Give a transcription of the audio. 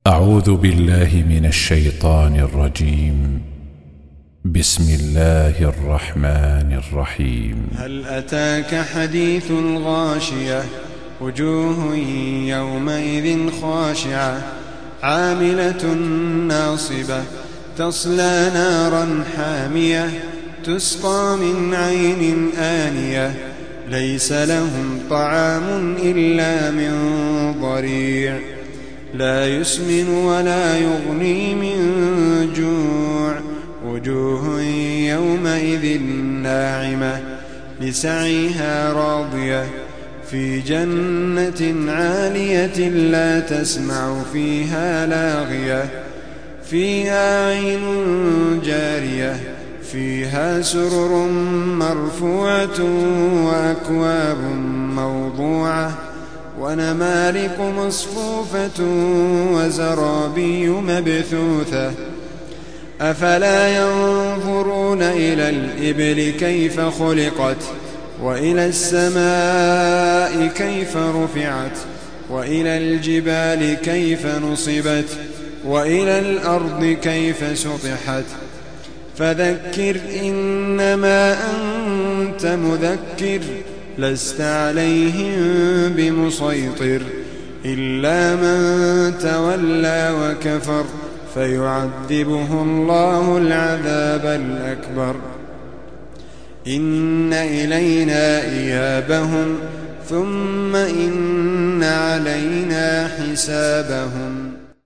أعوذ بالله من الشيطان الرجيم. بسم الله الرحمن الرحيم. هل أتاك حديث الغاشية وجوه يومئذ خاشعة عاملة ناصبة تصلى نارا حامية تسقى من عين آنية ليس لهم طعام إلا من ضريع لا يسمن ولا يغني من جوع وجوه يومئذ ناعمة لسعيها راضية في جنة عالية لا تسمع فيها لاغية فيها عين جارية فيها سرر مرفوعة وأكواب موضوعة ونمارق مصفوفة وزرابي مبثوثة أفلا ينظرون إلى الإبل كيف خلقت وإلى السماء كيف رفعت وإلى الجبال كيف نصبت وإلى الأرض كيف سطحت فذكر إنما أنت مذكر لست عليهم بمسيطر إلا من تولى وكفر فيعذبه الله العذاب الأكبر إن إلينا إيابهم ثم إن علينا حسابهم.